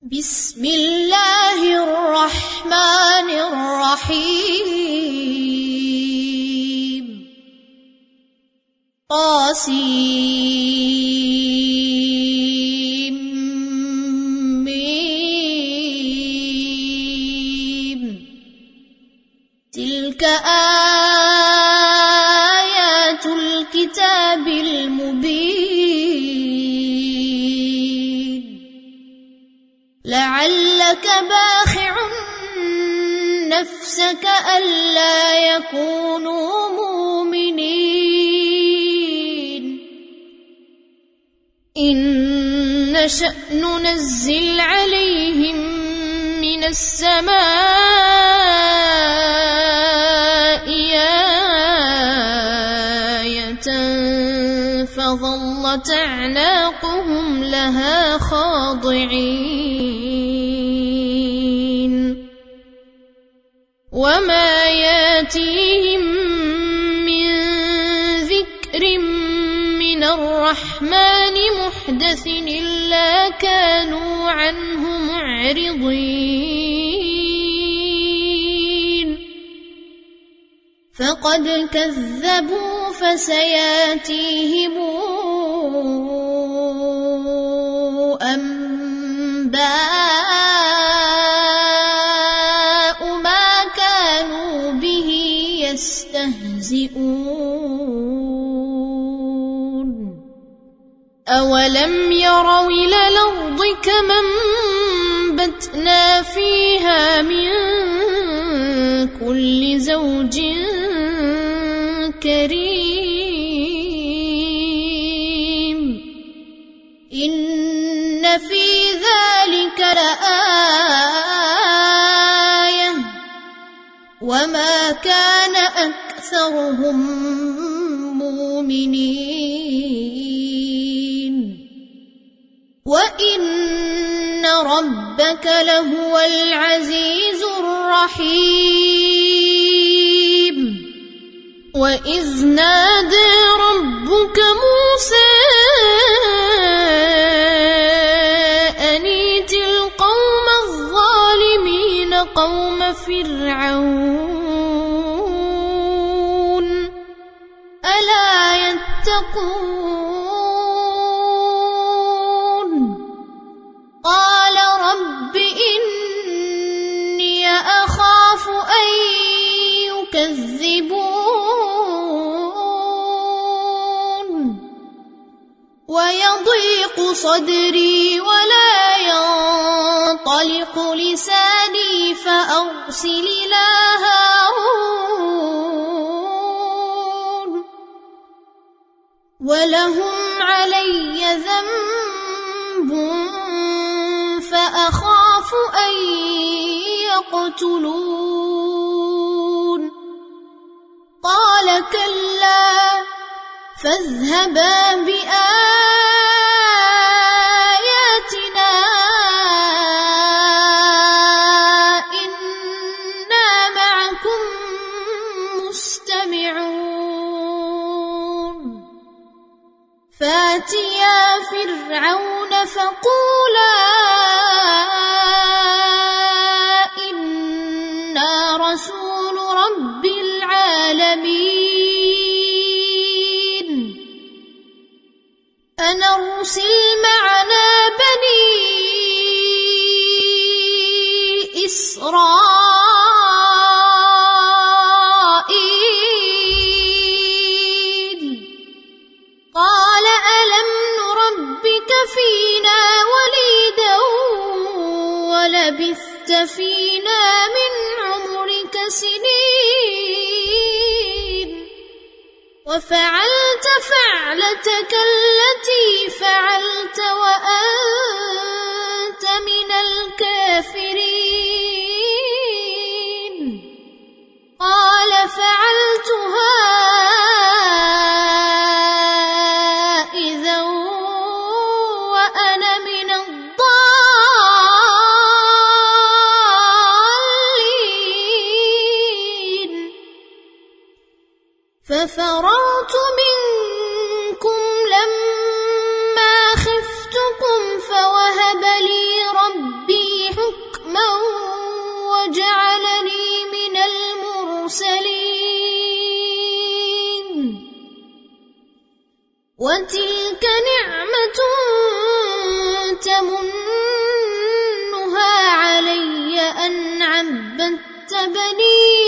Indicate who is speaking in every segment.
Speaker 1: بسم الله الرحمن الرحيم طاسيم تلك آيات الكتاب المبين لعلك باخع نفسك ألا يكونوا مؤمنين إن نشأ ننزل عليهم من السماء آية فظلت أعناقهم لها خاضعين وما ياتيهم من ذكر من الرحمن محدث إلا كانوا عنه معرضين فقد كذبوا فسياتيهم أنباء ما كانوا به يستهزئون أولم يروا إلى الأرض كما أنبتنا فيها من كل زوج كريم إن في ذلك لآية وما كان أكثرهم مؤمنين وإن ربك لهو العزيز الرحيم وإذ نادى ربك موسى أن ائت القوم الظالمين قوم فرعون ألا يتقون قال رب إني أخاف أن يكذبون ويضيق صدري ولا ينطلق لساني فأرسل إلى هارون ولهم علي ذنب فأخاف أن يقتلون قال كلا فاذهبا بآياتنا إنا معكم مستمعون فاتيا فرعون فقولا إنا رسول رب العالمين أن أرسل معنا بني إسرائيل قال ألم نربك فينا وليدا ولبثت فينا من عمرك سنين وفعلت فعلتك التي فعلت وأنت من الكافرين قال فعلتها إذا وأنا من الضالين ففررت منكم لما خفتكم فوهب لي ربي وتلك نعمة تمنها علي أن عبدت بني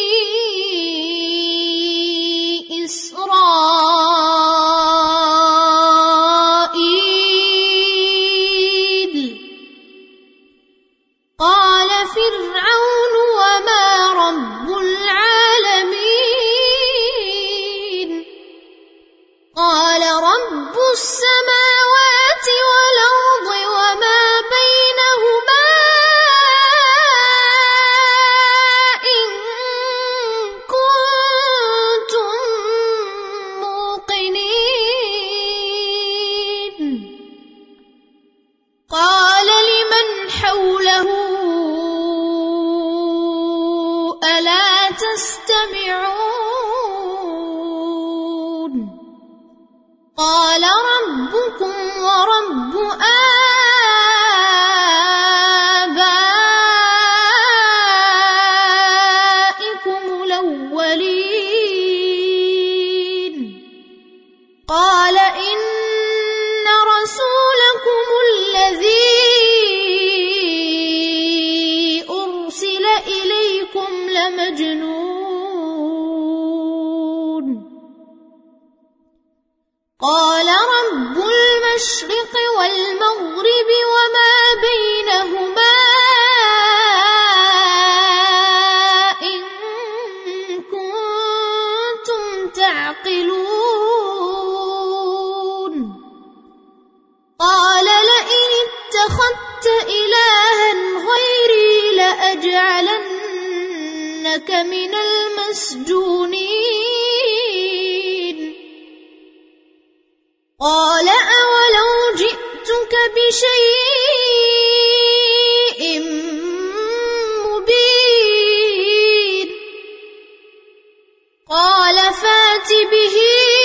Speaker 1: إسرائيل. قال فرعون وما رب العالمين؟ قال رب السماوات والأرض وما بينهما إن كنتم موقنين. قال لمن حوله ألا تستمعون؟ قال ربكم ورب آبائكم الأولين. قال إن رسولكم الذي أرسل إليكم لمجنون. قال رب المشرق والمغرب وما بينهما إن كنتم تعقلون. قال لئن اتخذت إلها غيري لأجعلنك من المسجونين. قال أولو جئتك بشيء مبين؟ قال فات به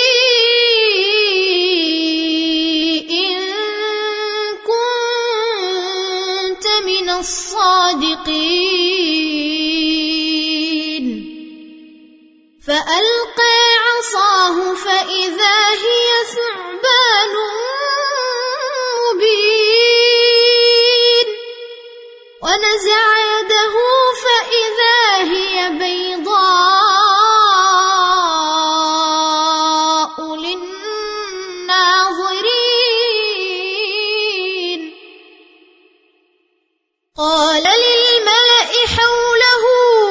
Speaker 1: إن كنت من الصادقين. فألقى عصاه فإذا هي ثعبان مبين ونزع يده فإذا هي بيضاء للناظرين. قال للملأ حوله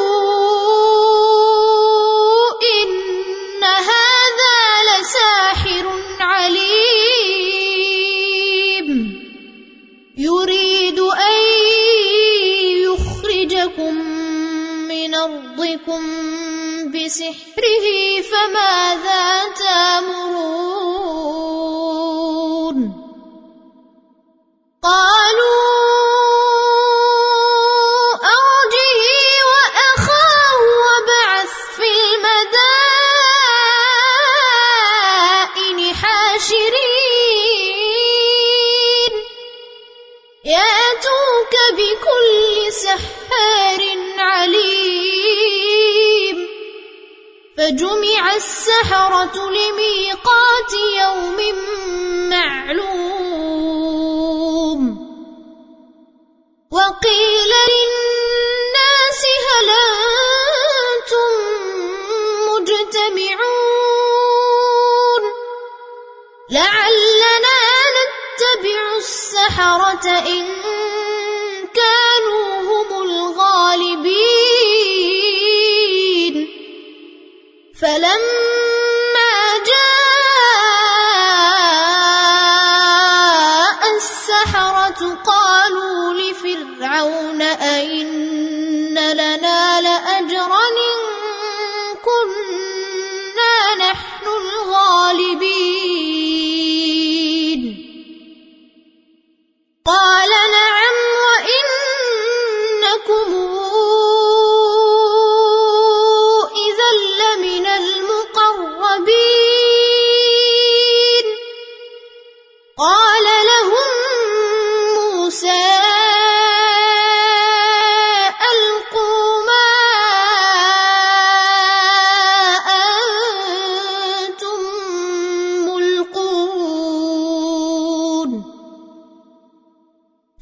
Speaker 1: إن هذا لساحر عليم يريد أن يخرجكم من أرضكم بسحره فماذا تأمرون؟ قالوا أرجه وأخاه وابعث في المدائن حاشرين يأتوك بكل سحار عليم. فجمع السحرة لميقات يوم معلوم. وقيل للناس هل أنتم مجتمعون؟ لعلنا نتبع السحرة إن كانوا هم الغالبين. فلما جاء السحرة قالوا لفرعون أئن لنا لأجرا إن كنا نحن الغالبين؟ قال نعم وإنكم إذا لمن المقربين. قال لهم موسى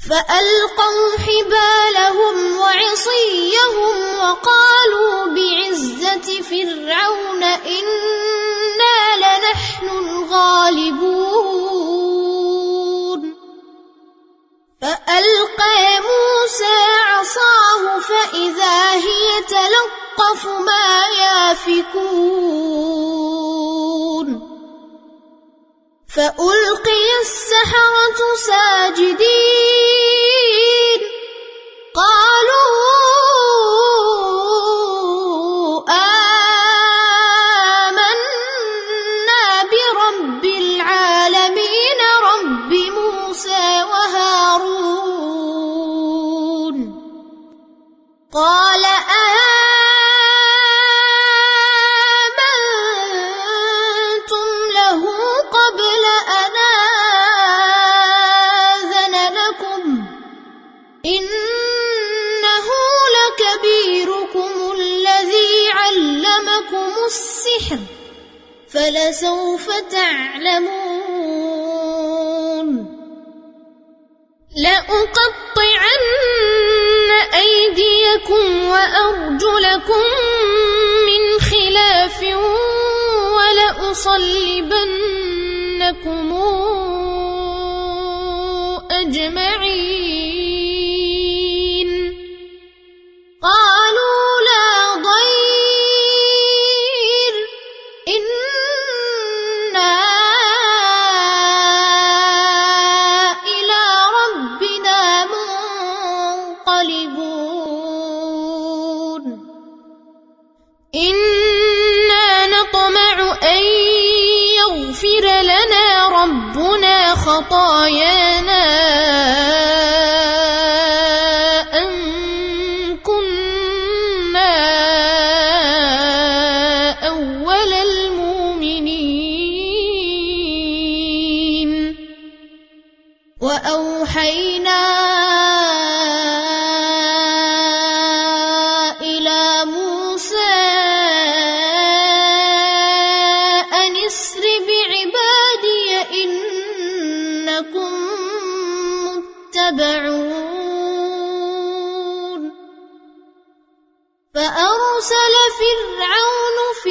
Speaker 1: فألقوا حبالهم وعصيهم وقالوا بعزة فرعون إنا لنحن الغالبون فألقى موسى عصاه فإذا هي تلقف ما يافكون فألقي السحرة ساجدين قالوا آمنا برب العالمين رب موسى وهارون قال آمنتم له قبل أن آذن لكم إنه لكبيركم الذي علمكم السحر فلسوف تعلمون لأقطعن أيديكم وأرجلكم من خلاف ولأصلبنكم أجمعين قالوا لا ضير إنا إلى ربنا منقلبون إنا نطمع أن يغفر لنا ربنا خطايانا أن كنا أول المؤمنين وأوحينا إلى موسى أن اسر بعبادي إنكم متبعون فأرسل فرعون في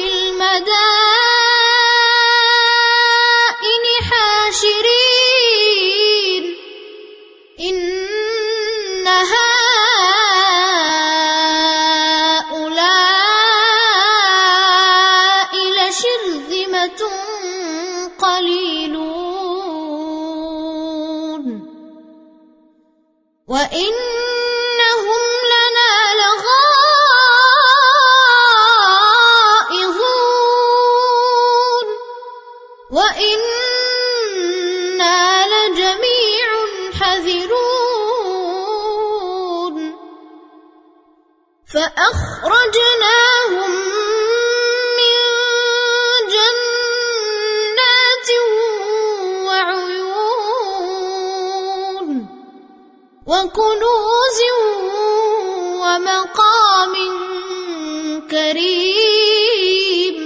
Speaker 1: المدائن حاشرين إن هؤلاء لشرذمة قليلون وإنهم لنا لغائظون وإنا لجميع حذرون فأخرجناهم من جنات وعيون وكنوز ومقام كريم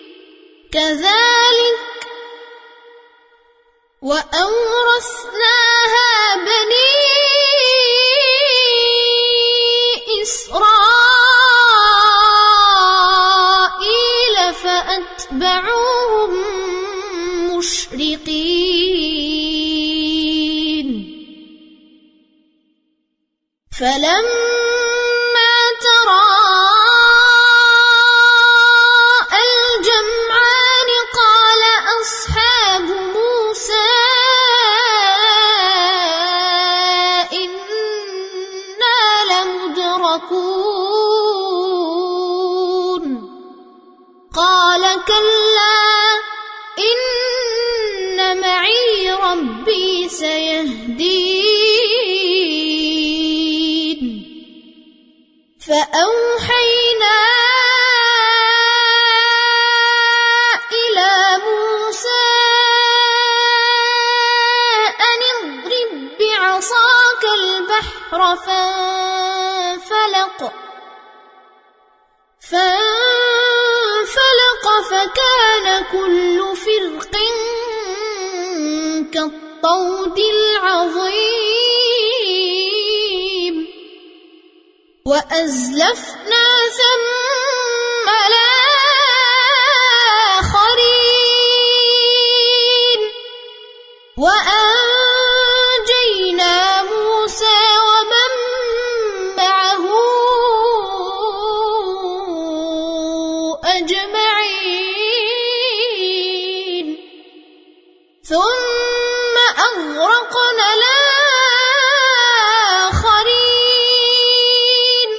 Speaker 1: كذلك وأورثناها بني إسرائيل فأتبعوهم مشرقين فلما تراءى الجمعان قال أصحاب موسى إنا لمدركون قال كلا إن معي ربي سيهدين فأوحينا إلى موسى أن اضرب بعصاك البحر فانفلق فكان كل فرق كالطود العظيم وأزلفنا ثم الآخرين وأنجينا موسى ومن معه أجمعين ثم أغرقنا الآخرين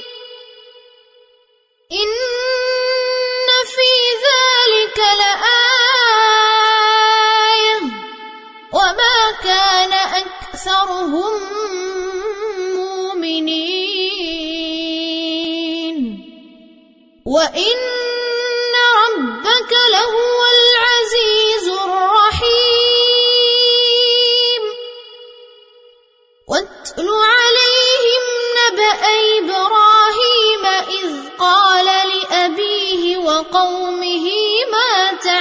Speaker 1: إن في ذلك لآية وما كان أكثرهم مؤمنين وإن ربك لهو العزيز الرحيم واتل عليهم نبأ إبراهيم إذ قال لأبيه وقومه ما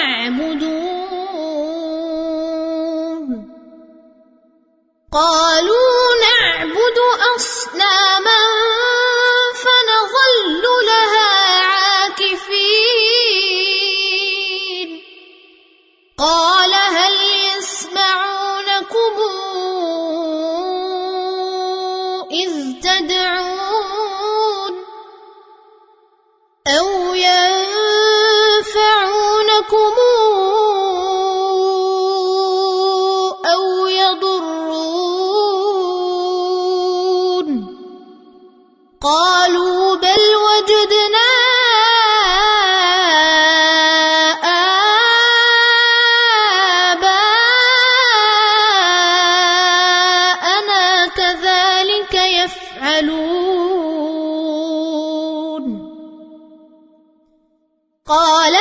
Speaker 1: تعبدون قالوا نعبد أصناما فنظل لها عاكفين قال هل يسمعونكم إذ تدعون أو ينفعونكم أو يضرون قالوا بل وجدنا آباءنا كذلك يفعلون قال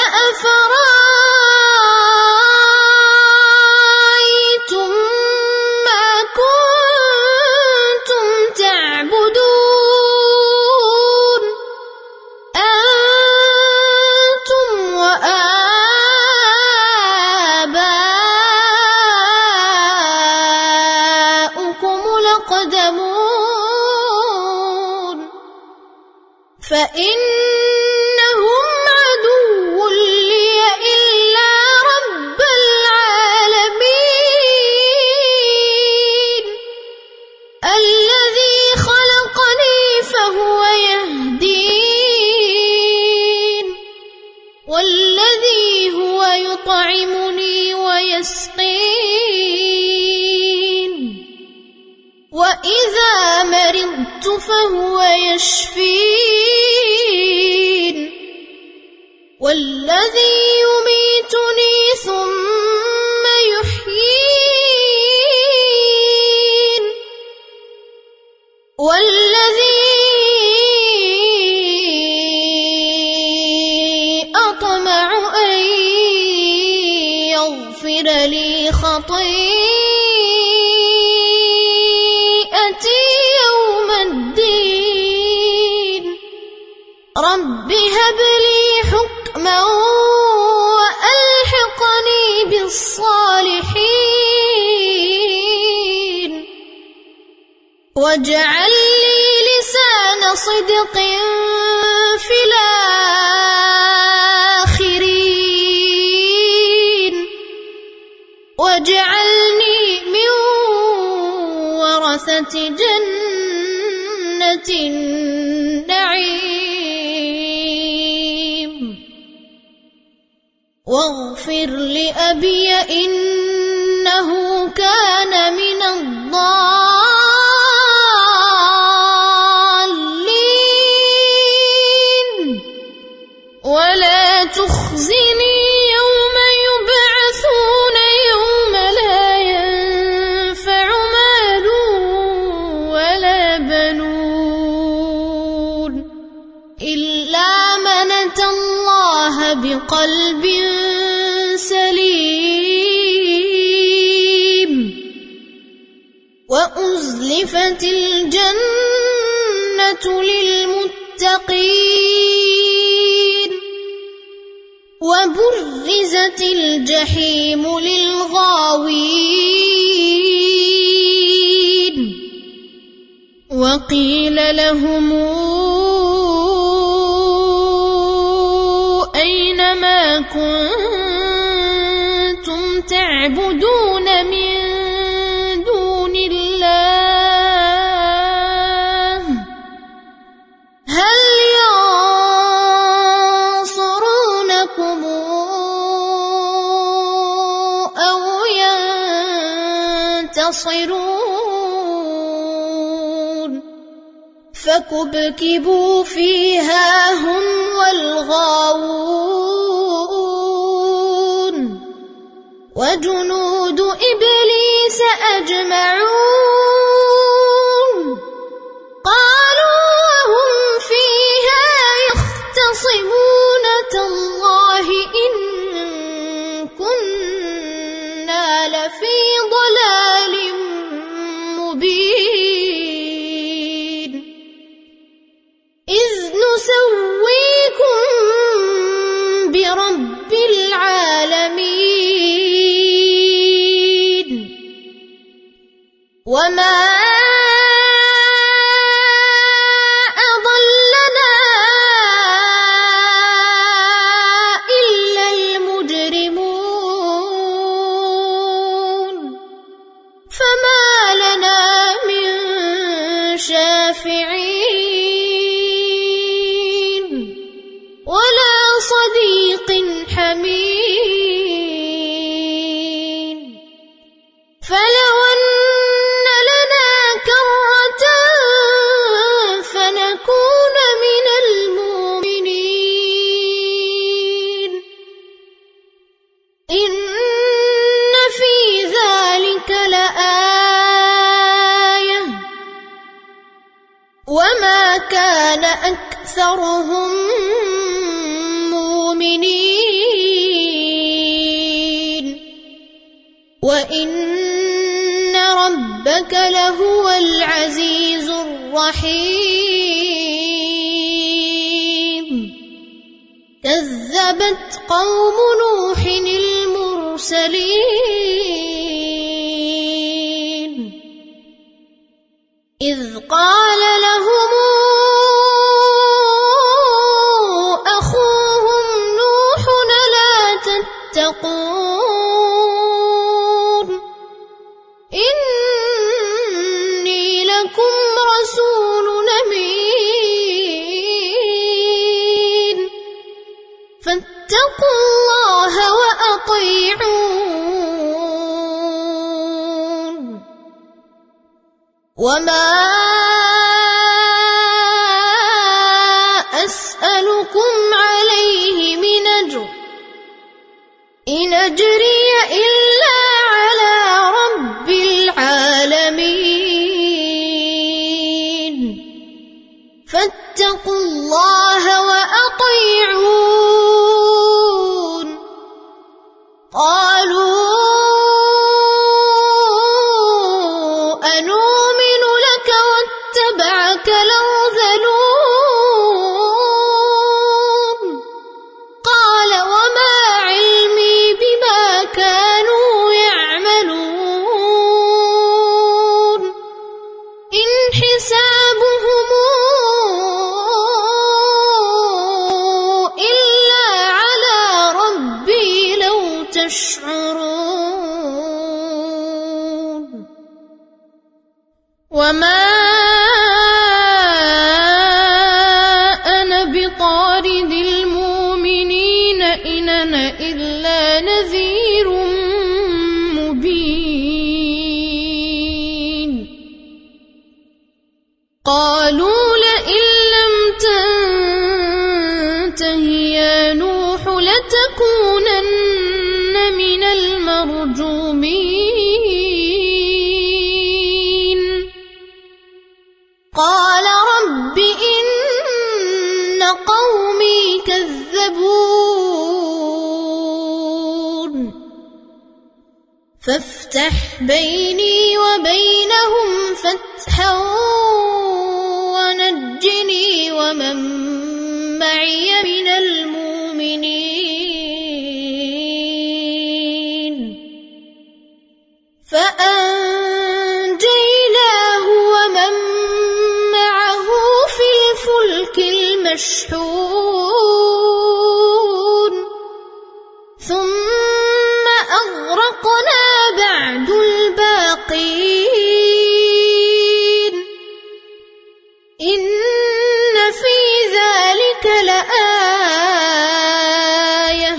Speaker 1: أفرأيتم ما كنتم تعبدون أنتم وآباؤكم الأقدمون فإنهم عدو لي إلا رب العالمين الذي خلقني فهو يهدين والذي هو يطعمني ويسقين وإذا مرضت فهو يشفين والذي يميتني ثم يحيين والذي أطمع أن يغفر لي خطيئتي يوم الدين رب هب لي حكما وألحقني بالصالحين واجعل لي لسان صدق في الآخرين واجعلني من ورثة جنة النعيم واغفر لأبي إنه كان من الضالين ولا تخزني يوم يبعثون يوم لا ينفع مال ولا بنون إلا من أتى الله بقلب سليم وأزلفت الجنة للمتقين وبرزت الجحيم للغاوين وقيل لهم أين ما كنتم تعبدون من دون الله هل ينصرونكم أو ينتصرون فكبكبوا فيها هم والغاوون وجنود إبليس أجمعون قالوا وهم فيها يختصمون تالله إن كنا لفي ضلال مبين إذ نسويكم برب العالمين وما أضلنا إلا المجرمون فما لنا من شافعين ولا صديق حميم فلو أن لنا كرة فنكون من المؤمنين إن في ذلك لآية وما كان أكثرهم مؤمنين وإن ربك لهو العزيز الرحيم كذبت قوم نوح المرسلين إذ قال لهم أخوهم نوح لا تتقون إني لكم رسول أمين فاتقوا الله وأطيعون وما أسألكم عليه من أجر إن أجري إلا على رب العالمين فاتقوا الله وأطيعون قالوا أنؤمن لك واتبعك الأرذلون قال وما علمي بما كانوا يعملون إن حسابهم إلا على ربي لو تشعرون وما أنا بطارد المؤمنين إن أنا إلا نذير مبين قالوا لئن لم تنته يا نوح لتكونن من المرجومين قال رب إن قومي كذبون فافتح بيني وبينهم فتحا ونجني ومن معي من المؤمنين فأنجيناه ومن مشحون ثم أغرقنا بعد الباقين إن في ذلك لآية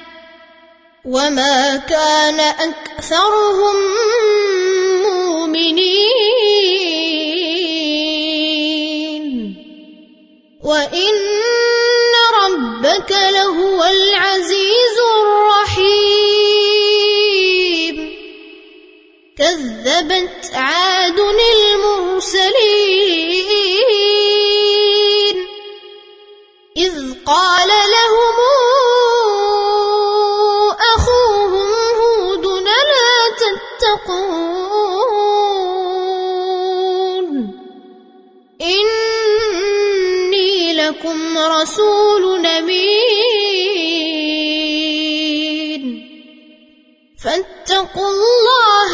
Speaker 1: وما كان أكثرهم مؤمنين وإن ربك لهو العزيز الرحيم كذبت عاد المرسلين إذ قال لهم أخوهم هود لا تتقون إني لكم رسول أمين فاتقوا الله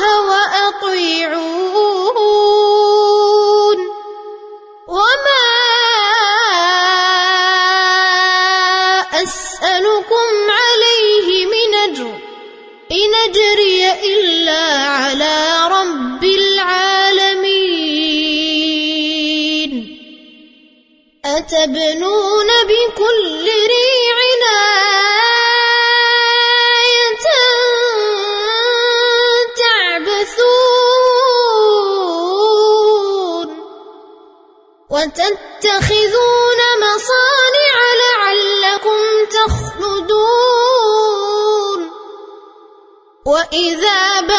Speaker 1: وأطيعون وما أسألكم عليه من أجر إن أجري إلا على رب العالمين أتبنون بكل ريع آية تعبثون وتتخذون مصانع لعلكم تخلدون وإذا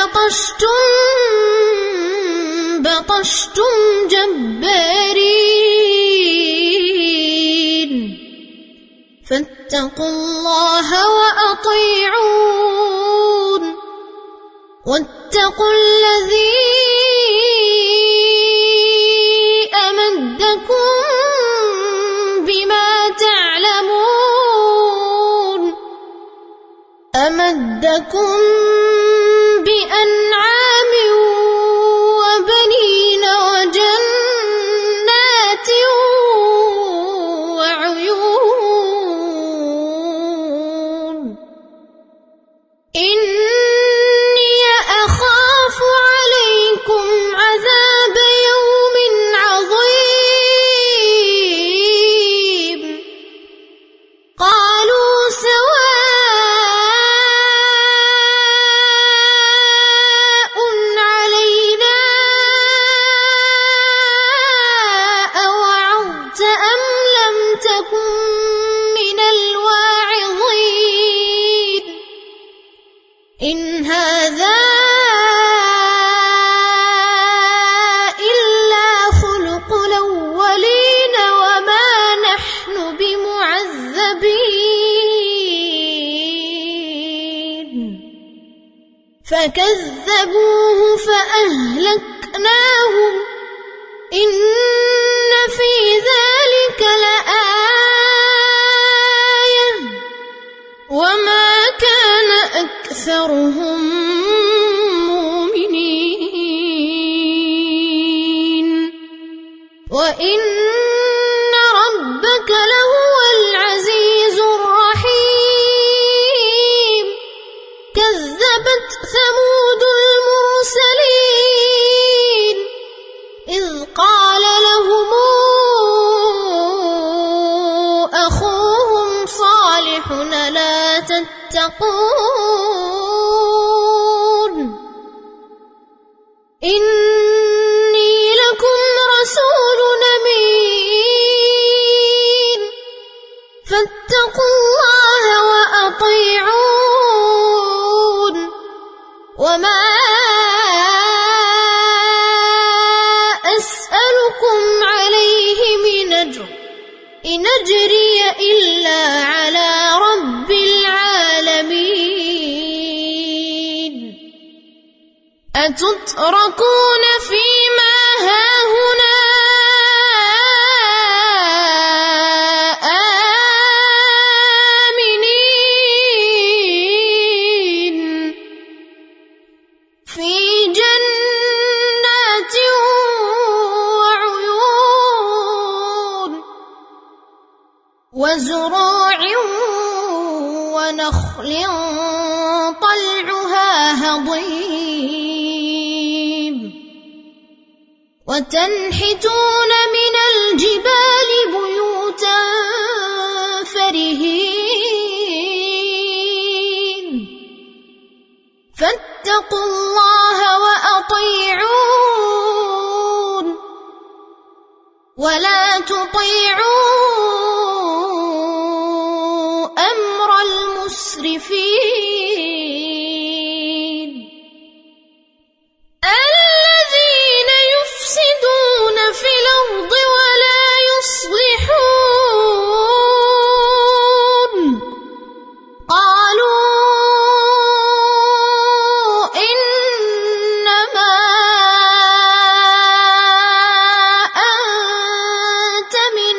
Speaker 1: بطشتم جبارين فاتقوا الله وأطيعون واتقوا الذي أمدكم بما تعلمون أمدكم بأنعام وبنين وجنات وعيون إني أخاف عليكم عذاب يوم عظيم قالوا سواء علينا أوعظت أم لم تكن من الواعظين إن هذا إلا خلق الأولين وما نحن بمعذبين فكذبوه فأهلكناهم إن في ذلك لآية وما كان أكثرهم مؤمنين وإن ربك لهو العزيز الرحيم كذبت ثمود المرسلين إذ قال لهم أخوهم صالح لا تتقون إني لكم رسول أمين فاتقوا الله وأطيعون وما أسألكم عليه من أجر إن أجري إلا على رب العالمين أتتركون فيما هاهنا آمنين في جنات وعيون وزروع ونخل طلعها هضيم وتنحتون من الجبال بيوتا فرهين فاتقوا الله وأطيعون ولا تطيعوا أمر المسرفين الذين يفسدون في الأرض ولا يصلحون قالوا إنما أنت من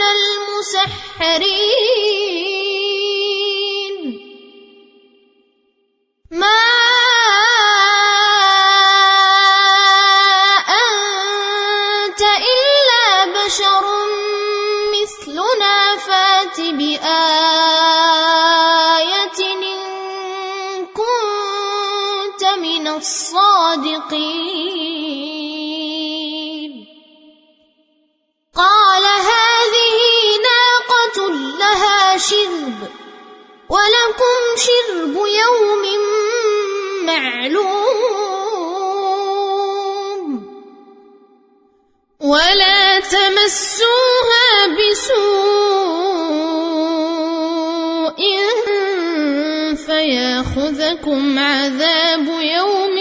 Speaker 1: المسحرين ما أنت إلا بشر مثلنا فات بآية إن كنت من الصادقين قال هذه ناقة لها شرب ولكم شرب يوم معلوم ولا تمسوها بسوء فياخذكم عذاب يوم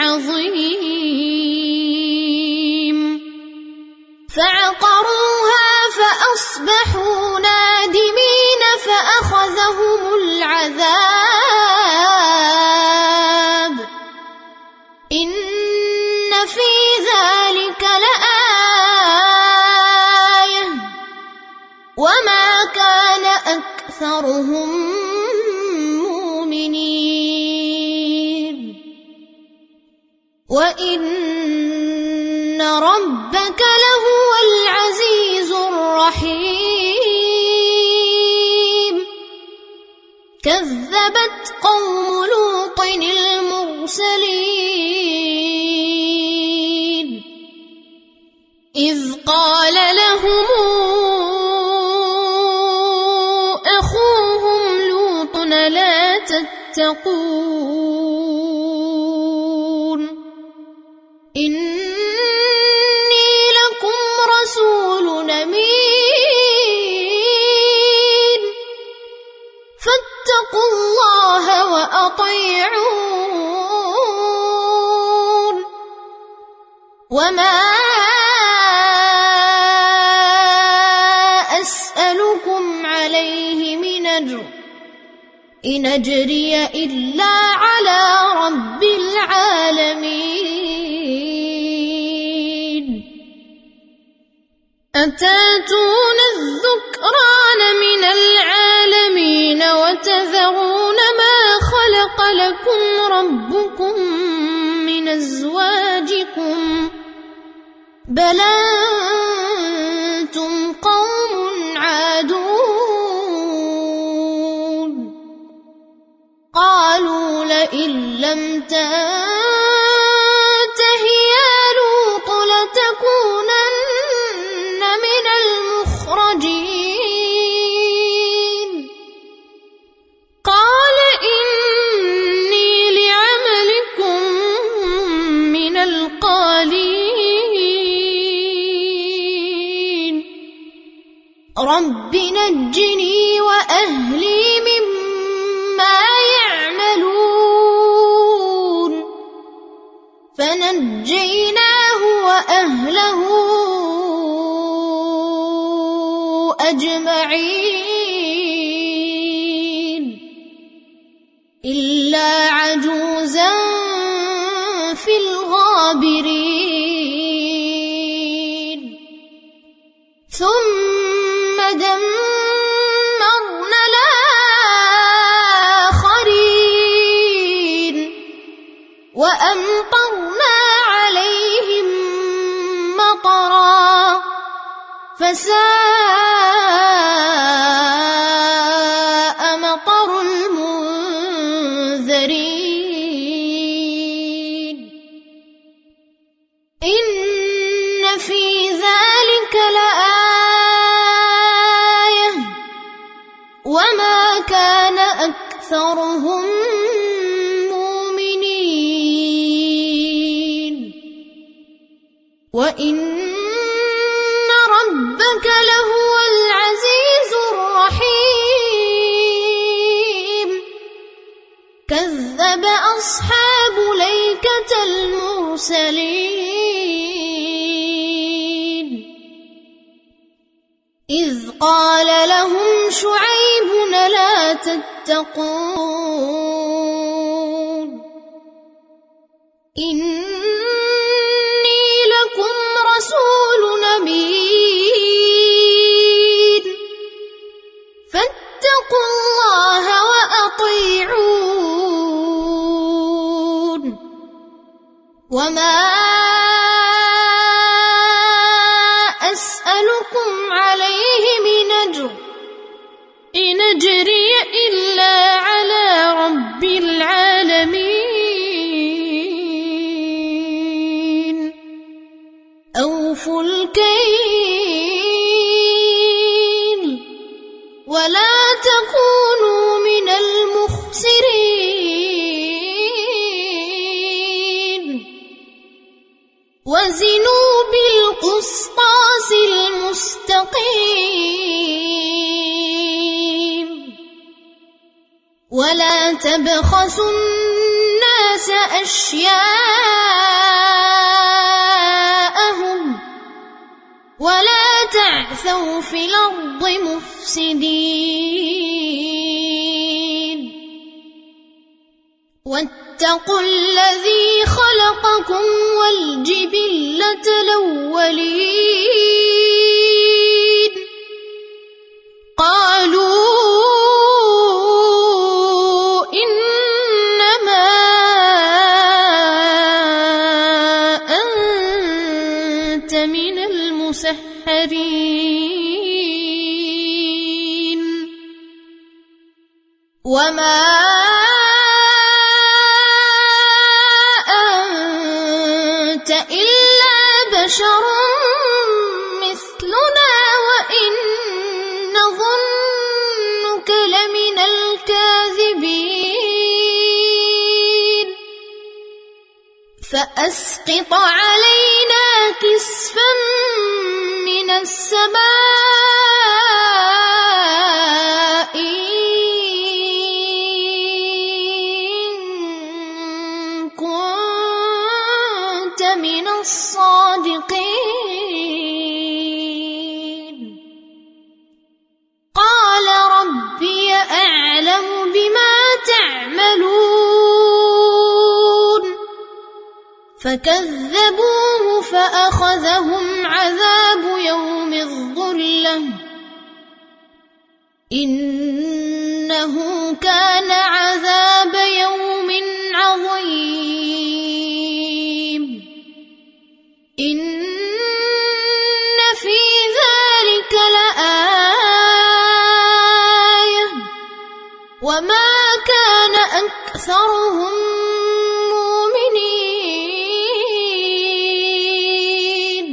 Speaker 1: عظيم فعقروها فأصبحوا نادمين فأخذهم العذاب إن في ذلك لآية وما كان أكثرهم مؤمنين وإن ربك لهو العزيز الرحيم كذبت قوم لوط المرسلين إذ قال لهم أخوهم لوط لا تتقون إني لكم رسول أمين فاتقوا الله وأطيعون وما أسألكم عليه من أجر إن أجري إلا على رب العالمين أتاتون الذكران من العالمين وتذرون ما خلق لكم ربكم من أزواجكم بل أنتم قوم عادون قالوا لئن لم تنته يا لوط لتكونن من المخرجين قال إني لعملكم من القالين رب نجني وأهلي مما يعملون فنجيناه وأهله أجمعين إلا عجوزا في الغابرين ثم دمرنا الآخرين وأمطرنا عليهم مطرا فساء أكثرهم مؤمنين وإن ربك لهو العزيز الرحيم كذب أصحاب الأيكة المرسلين إذ قال لهم شعيب لا تتقون إني لكم رسول أمين فاتقوا الله وأطيعون وما أسألكم عليه من أجر إن أجري إلا على رب العالمين أوفوا الكيل ولا تكونوا من المخسرين وزنوا بالقسطاس المستقيم ولا تبخسوا الناس أشياءهم ولا تعثوا في الأرض مفسدين واتقوا الذي خلقكم والجبلة الأولين قالوا إنما أنت من المسحرين وما أنت إلا بشر مثلنا وإن نظنك لمن الكاذبين فأسقط علينا كسفا من السماء إن كنت من الصادقين قال ربي أعلم بما تعملون فكذبوه فأخذهم عذاب يوم الظلة إنه كان عذاب يوم عظيم إن في ذلك لآية وما كان أكثرهم مؤمنين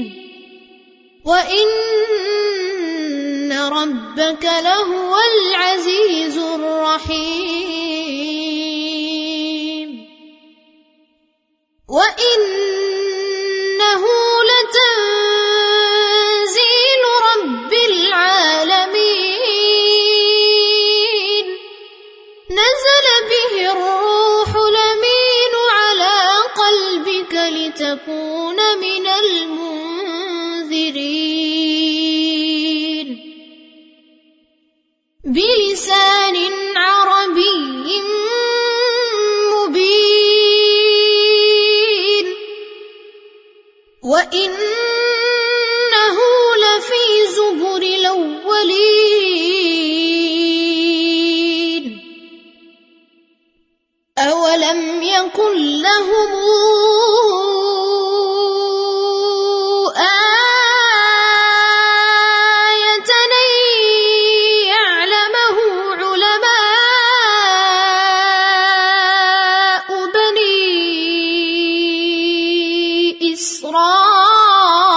Speaker 1: وإن ربك لهو العزيز الرحيم وإنه لتنزيل رب العالمين نزل به الروح الأمين على قلبك لتكون من المنذرين بلسان عربي مبين وإنه لفي زبر الأولين أولم يكن لهم آية أن يعلمه علماء بني إسرائيل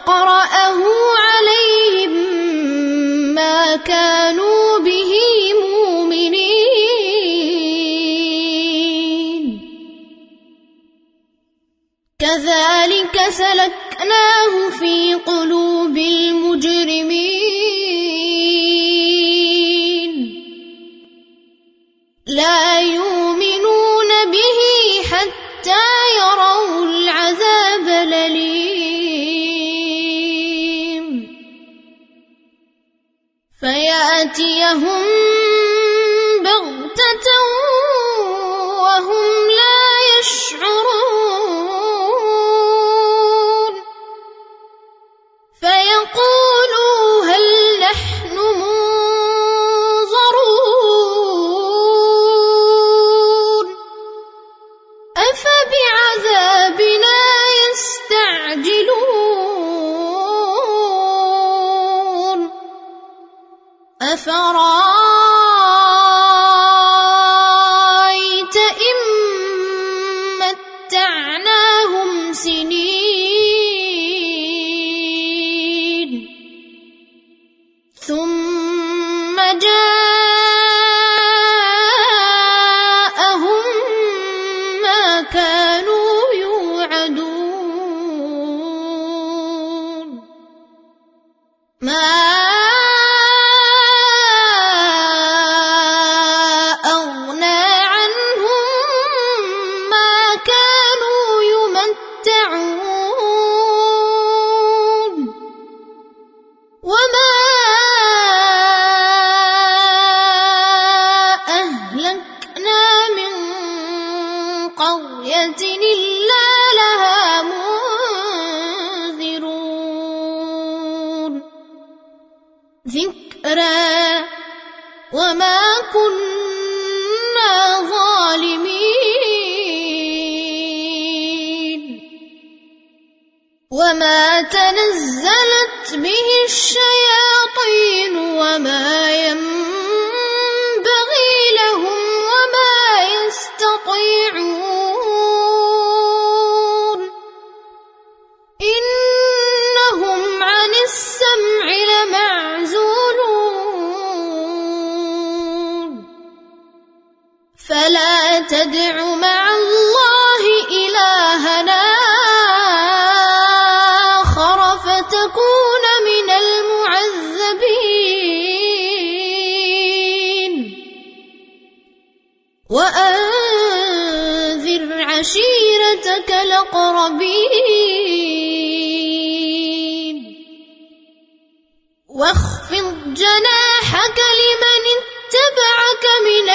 Speaker 1: نقرأه عليهم ما كانوا به مؤمنين كذلك سلكناه في قلوب المجرمين لا يؤمنون به حتى يروا العذاب الأليم فيأتيهم بغتة وهم لا يشعرون فيقولوا هل نحن منظرون أفبعذابنا يستعجلون أفرأيت إن متعناهم سنين ثم جاءهم ما كانوا يوعدون ما أغنى عنهم ما كانوا يمتعون وما أهلكنا من قرية إلا لها منذرون ذكرى وما كنا ظالمين وما تنزلت به الشياطين وما ينبغي لهم وما يستطيعون إنهم عن السمع لمعزولون فلا تدع مع الله إلهنا آخر فتكون من المعذبين وأنذر عشيرتك الأقربين واخفض جناحك لمن اتبعك من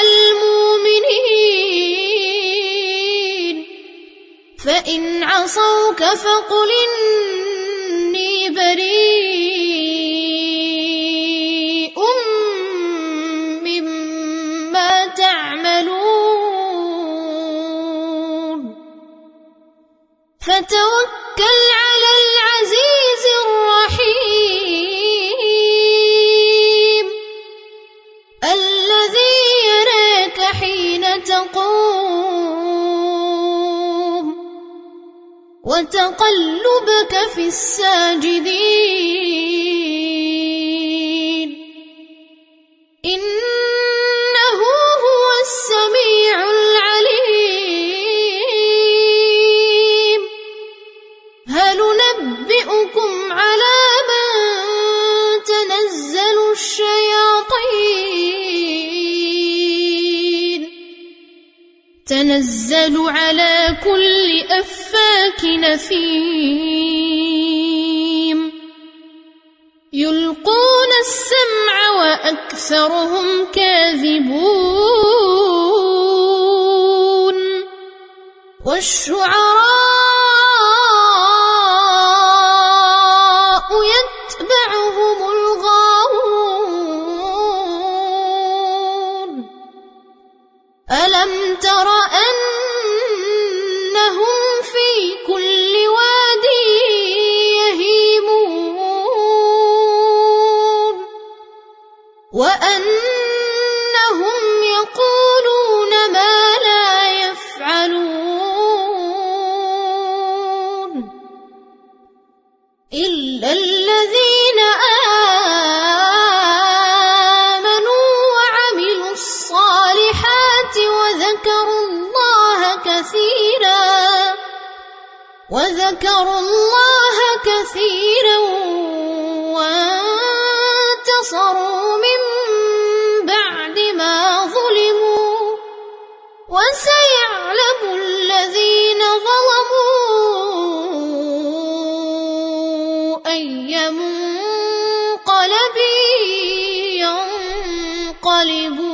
Speaker 1: المؤمنين فإن عصوك فقل إني بريء مما تعملون فتوكل على العزيز الرحيم الذي يراك حين تقوم وتقلبك في الساجدين إنه هو السميع العليم هل ننبئكم على من تنزل الشياطين تنزل على كل أفاك نثيم يلقون السمع وأكثرهم كاذبون والشعراء يتبعهم الغاوون ألم تر أنهم في كل واد يهيمون وأنهم يقولون ما لا يفعلون إلا الذين آمنوا وعملوا الصالحات وذكروا الله كثيرا وانتصروا من بعد ما ظلموا وسيعلم الذين ظلموا أي منقلب ينقلبون.